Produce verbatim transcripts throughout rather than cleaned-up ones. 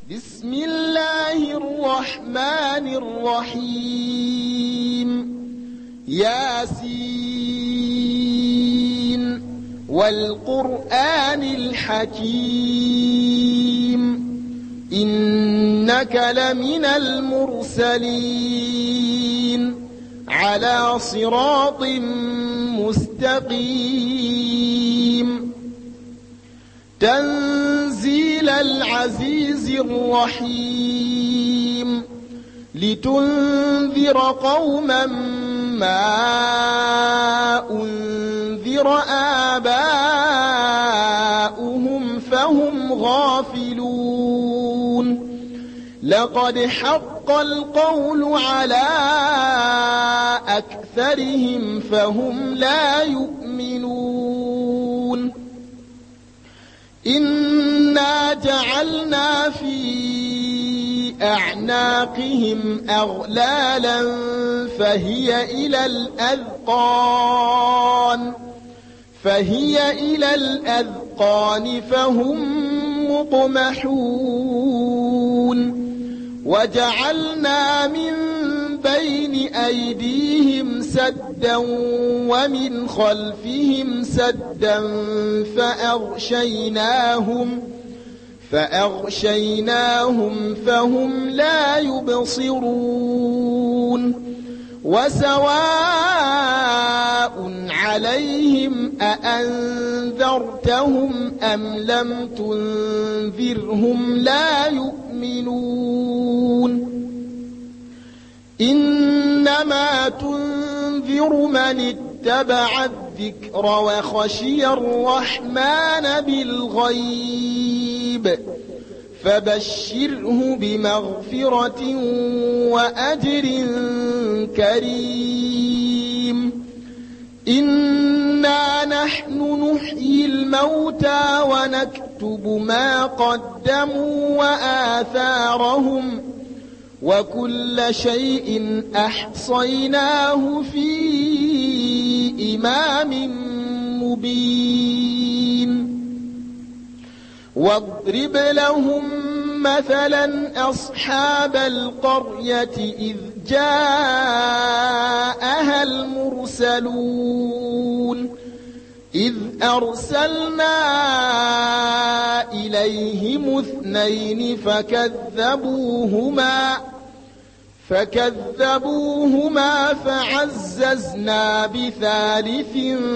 بسم الله الرحمن الرحيم ياسين والقرآن الحكيم إنك لمن المرسلين على صراط مستقيم تنزيل العزيز الرحيم لتنذر قوما ما أنذر آباؤهم فهم غافلون لقد حق القول على أكثرهم فهم لا يؤمنون إنا جعلنا في أعناقهم أغلالا فهي إلى الأذقان فهي إلى الأذقان فهم مقمحون وجعلنا من بين أيديهم سدا ومن خلفهم سدا فأغشيناهم فأغشيناهم فهم لا يبصرون وسواء عليهم أأنذرتهم أم لم تنذرهم لا يؤمنون إنما تنذر من اتبع الذكر وخشي الرحمن بالغيب فبشره بمغفرة وأجر كريم إنا نحن نحيي الموتى ونكتب ما قدموا وآثارهم وكل شيء أحصيناه في إمام مبين واضرب لهم مثلا أصحاب القرية إذ جاءها المرسلون إذ أرسلنا إليهم اثنين فكذبوهما فكذبوهما فعززنا بثالث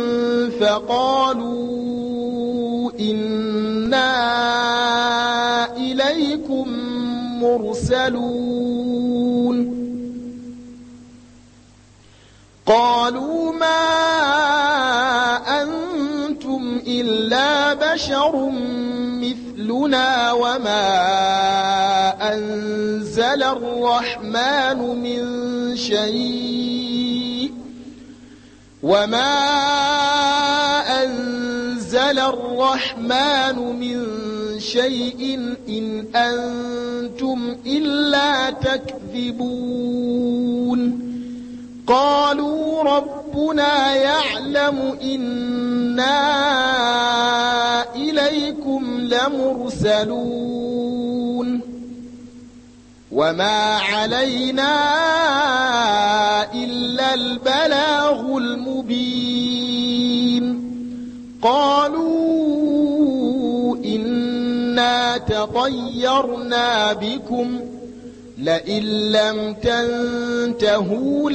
فقالوا إنا إليكم مرسلون قالوا ما أنتم إلا بشر مثلنا وما أنزل الرحمن من شيء وما أنزل الرحمن من شيء إن أنتم إلا تكذبون قالوا ربنا يعلم إنا إليكم لمرسلون وما علينا إلا البلاغ المبين قالوا إنا تطيرنا بكم لئن لم تنتهوا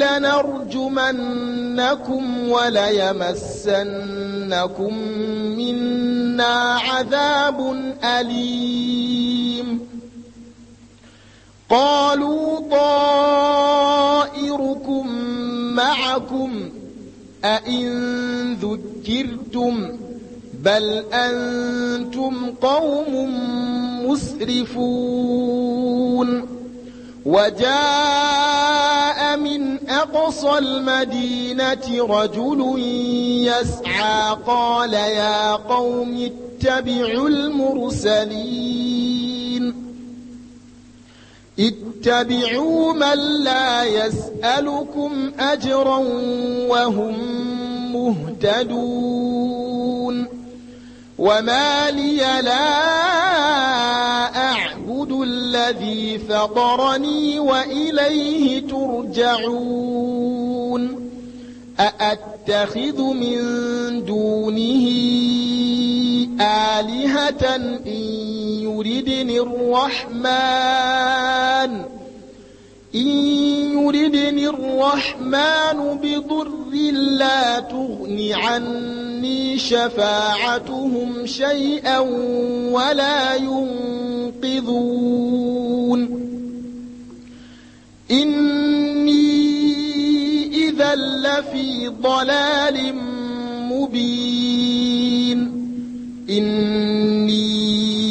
لنرجمنكم وليمسنكم منا عذاب أليم قالوا طائركم معكم أئن ذكرتم بل أنتم قوم مسرفون وجاء من أقصى المدينة رجل يسعى قال يا قوم اتبعوا المرسلين اتبعوا من لا يسألكم أجرا وهم مهتدون وما لي لا أعبد أعبد الذي فطرني وإليه ترجعون أأتخذ من دونه آلهة إن يردني الرحمن إن يردني الرحمن بضر لا تغن عني شفاعتهم شيئا ولا ينقذون إني إذا لفي ضلال مبين إني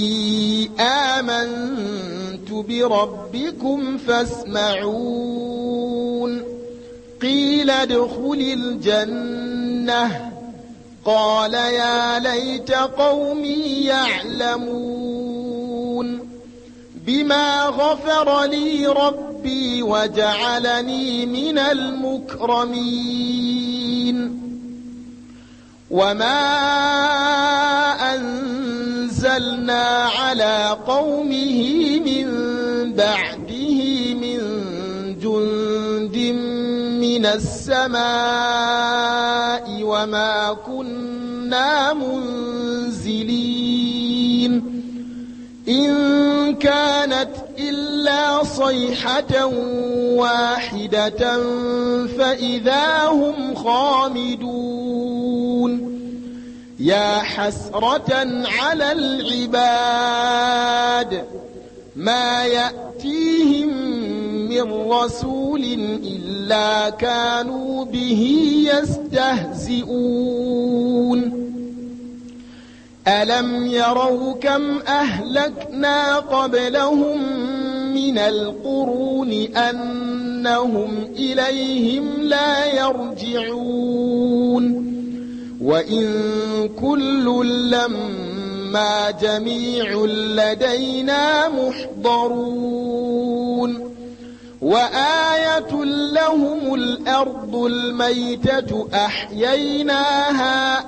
آمنت بربكم فاسمعون قيل ادخل الجنة قال يا ليت قومي يعلمون بما غفر لي ربي وجعلني من المكرمين وما أنزلنا على قومه من بعده من جند من السماء وما كنا منزلين إن كانت إلا صيحة واحدة فإذا هم خامدون يا حسرة على العباد ما يأتيهم من رسول إلا كانوا به يستهزئون ألم يروا كم أهلكنا قبلهم من القرون أنهم إليهم لا يرجعون وإن كل لما جميع لدينا محضرون وآية لهم الأرض الميتة أحييناها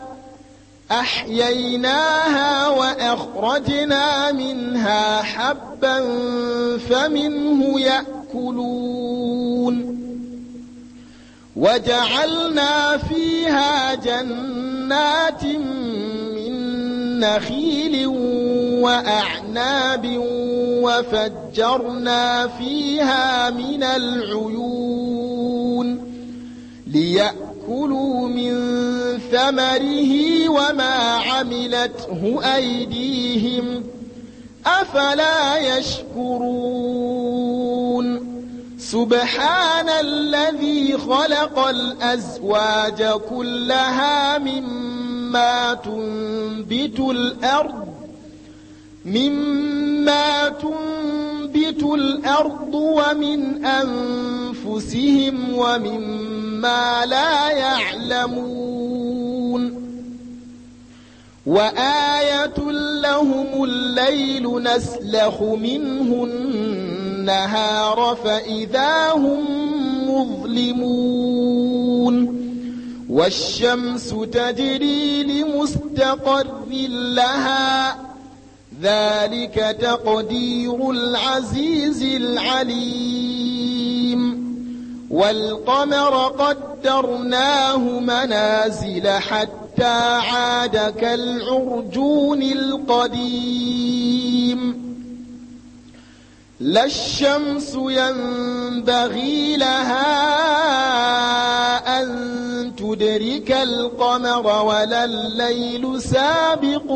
أحييناها وأخرجنا منها حبا فمنه يأكلون وجعلنا فيها جنات من نخيل وأعناب وفجرنا فيها من العيون ليأكلوا من ثمره وما عملته أيديهم أفلا يشكرون سبحان الذي خلق الأزواج كلها مما تنبت الأرض مما تنبت الأرض ومن أنفسهم ومما لا يعلمون وآية لهم الليل نسلخ منه النهار فإذا هم مظلمون والشمس تجري لمستقر لها ذلك تقدير العزيز العليم والقمر قدرناه منازل حتى عاد كالعرجون القديم لا الشمس ينبغي لها أن تدرك القمر ولا الليل سابق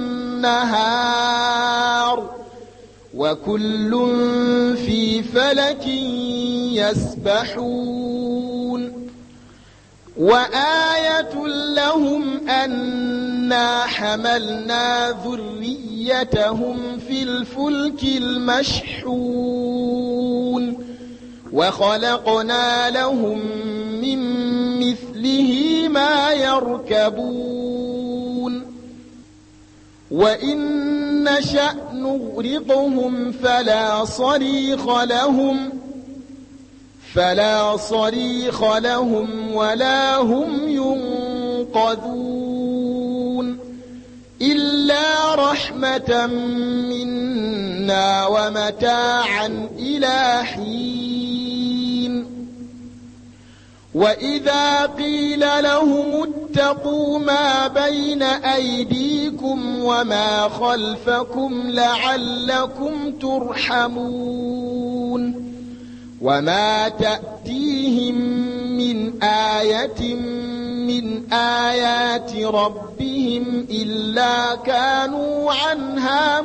النهار وكل في فلك يسبحون وآية لهم أنا حملنا ذريتهم في الفلك المشحون وخلقنا لهم من مثله ما يركبون وإن نشأ نغرقهم فلا صريخ لهم فلا صريخ لهم ولا هم ينقذون إلا رحمة منا إلا ومتاعا إلى حين وإذا قيل لهم اتقوا ما بين أيديكم وما خلفكم لعلكم ترحمون وما تأتيهم من آية من آيات ربهم إلا كانوا عنها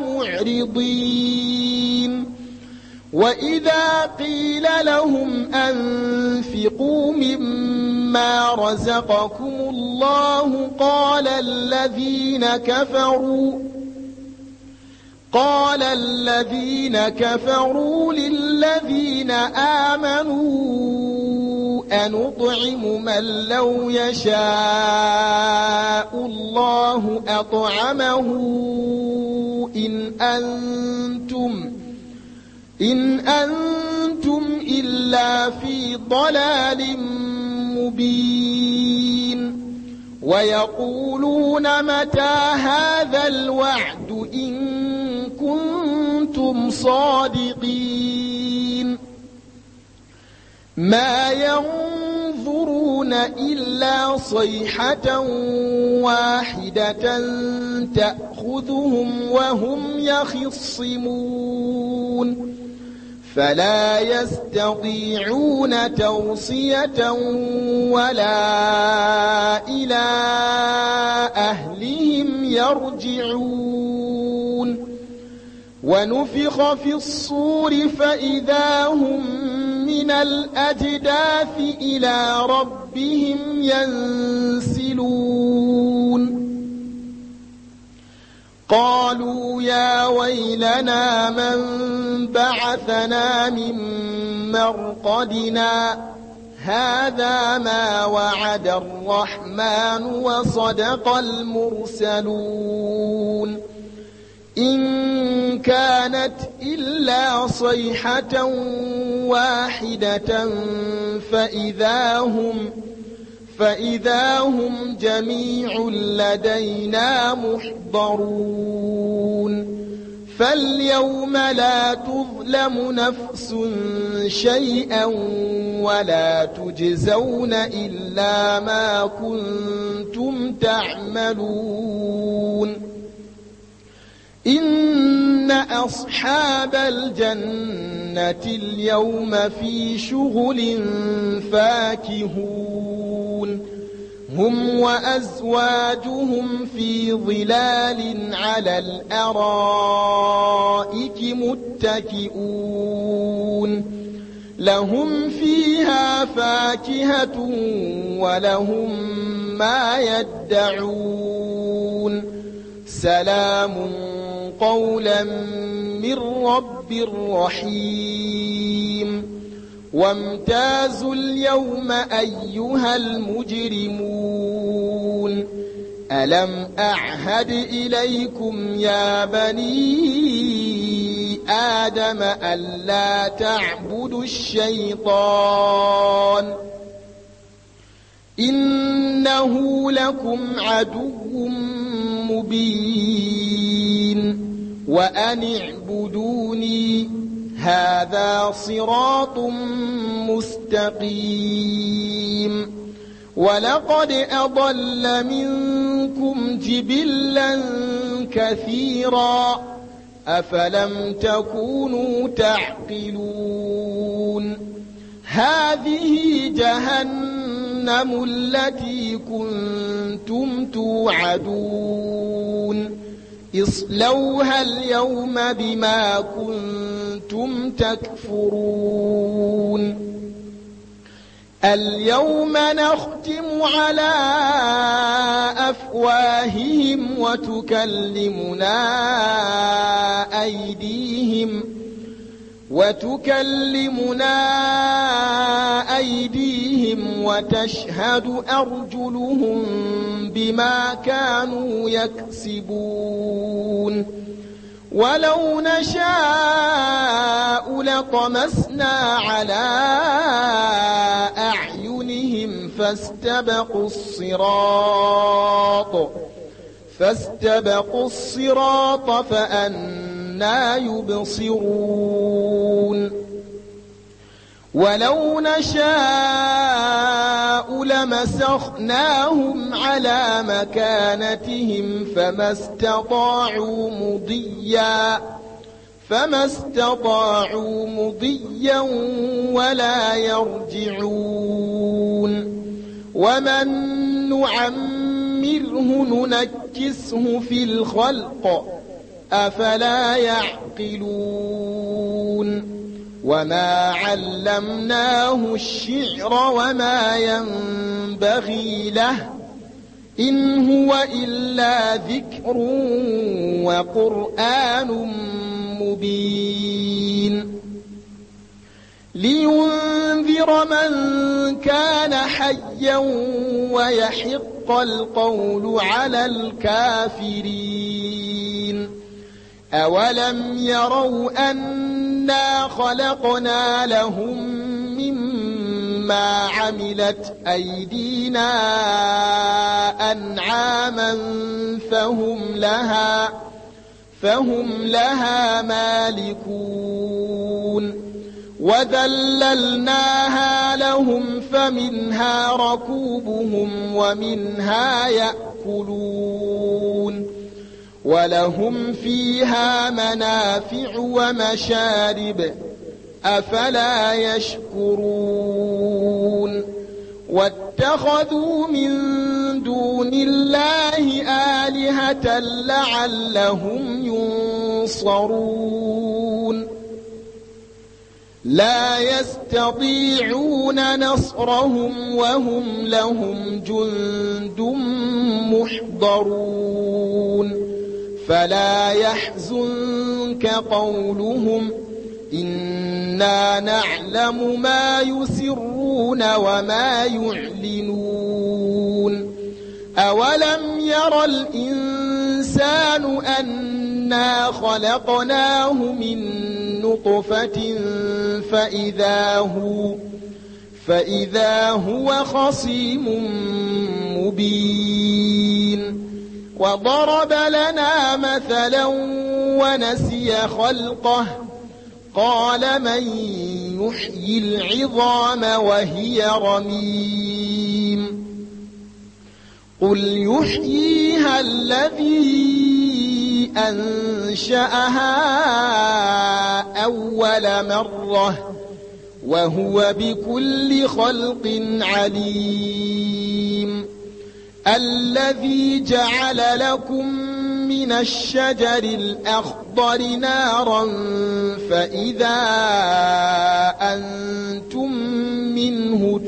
معرضين وإذا قيل لهم أنفقوا مما رزقكم الله قال الذين كفروا قال الذين كفروا للذين آمنوا أنطعم من لو يشاء الله أطعمه إن أنتم إن أنتم إلا في ضلال مبين ويقولون متى هذا الوعد إن كنتم صادقين ما ينظرون إلا صيحة واحدة تأخذهم وهم يخصمون فلا يستطيعون توصية ولا إلى أهلهم يرجعون ونفخ في الصور فإذا هم من الأجداث إلى ربهم ينسلون قالوا يا ويلنا من بعثنا من مرقدنا هذا ما وعد الرحمن وصدق المرسلون إن كانت إلا صيحة واحدة فإذا هم فإذا هم جميع لدينا محضرون فاليوم لا تظلم نفس شيئا ولا تجزون إلا ما كنتم تعملون إن أصحاب الجنة اليوم في شغل فاكهون هم وأزواجهم في ظلال على الأرائك متكئون لهم فيها فاكهة ولهم ما يدعون سلام قولا من رب رحيم وامتازوا اليوم أيها المجرمون ألم أعهد إليكم يا بني آدم ألا تعبدوا الشيطان إنه لكم عدو مبين وأن اعبدوني هذا صراط مستقيم ولقد أضل منكم جبلا كثيرا أفلم تكونوا تعقلون هذه جهنم التي كنتم توعدون اصلوها اليوم بما كنتم تكفرون اليوم نختم على أفواههم وتكلمنا أيديهم وتكلمنا أيديهم وتشهد أرجلهم بما كانوا يكسبون ولو نشاء لطمسنا على أعينهم فاستبقوا الصراط فاستبقوا الصراط فأنى يبصرون ولو نشاء لمسخناهم على مكانتهم فما استطاعوا مضيا فما استطاعوا مضيا ولا يرجعون ومن نعمره ننكسه في الخلق أفلا يعقلون وما علمناه الشعر وما ينبغي له إن هو إلا ذكر وقرآن مبين لينذر من كان حيا ويحق القول على الكافرين أولم يروا أنا خلقنا لهم مما عملت أيدينا أنعاما فهم لها فهم لها مالكون وذللناها لهم فمنها ركوبهم ومنها يأكلون ولهم فيها منافع ومشارب أفلا يشكرون واتخذوا من دون الله آلهة لعلهم ينصرون لا يستطيعون نصرهم وهم لهم جند محضرون فلا يحزنك قولهم إنا نعلم ما يسرون وما يعلنون أولم ير الإنسان أنا خلقناه من نطفة فإذا هو فإذا هو خصيم مبين وضرب لنا مثلا ونسي خلقه قال من يحيي العظام وهي رميم قل يحييها الذي أنشأها أول مرة وهو بكل خلق عليم الذي جعل لكم من الشجر الأخضر نارا فإذا أنتم منه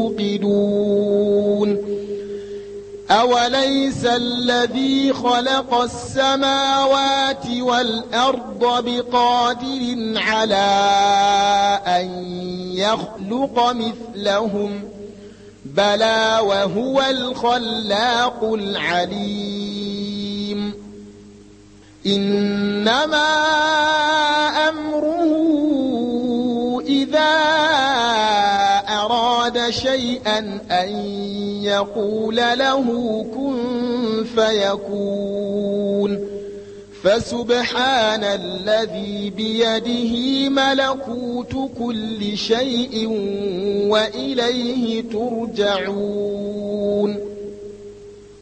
توقدون أوليس الذي خلق السماوات والأرض بقادر على أن يخلق مثلهم بلى وهو الخلاق العليم إنما أمره إذا أراد شيئا أن يقول له كن فيكون فسبحان الذي بيده ملكوت كل شيء وإليه ترجعون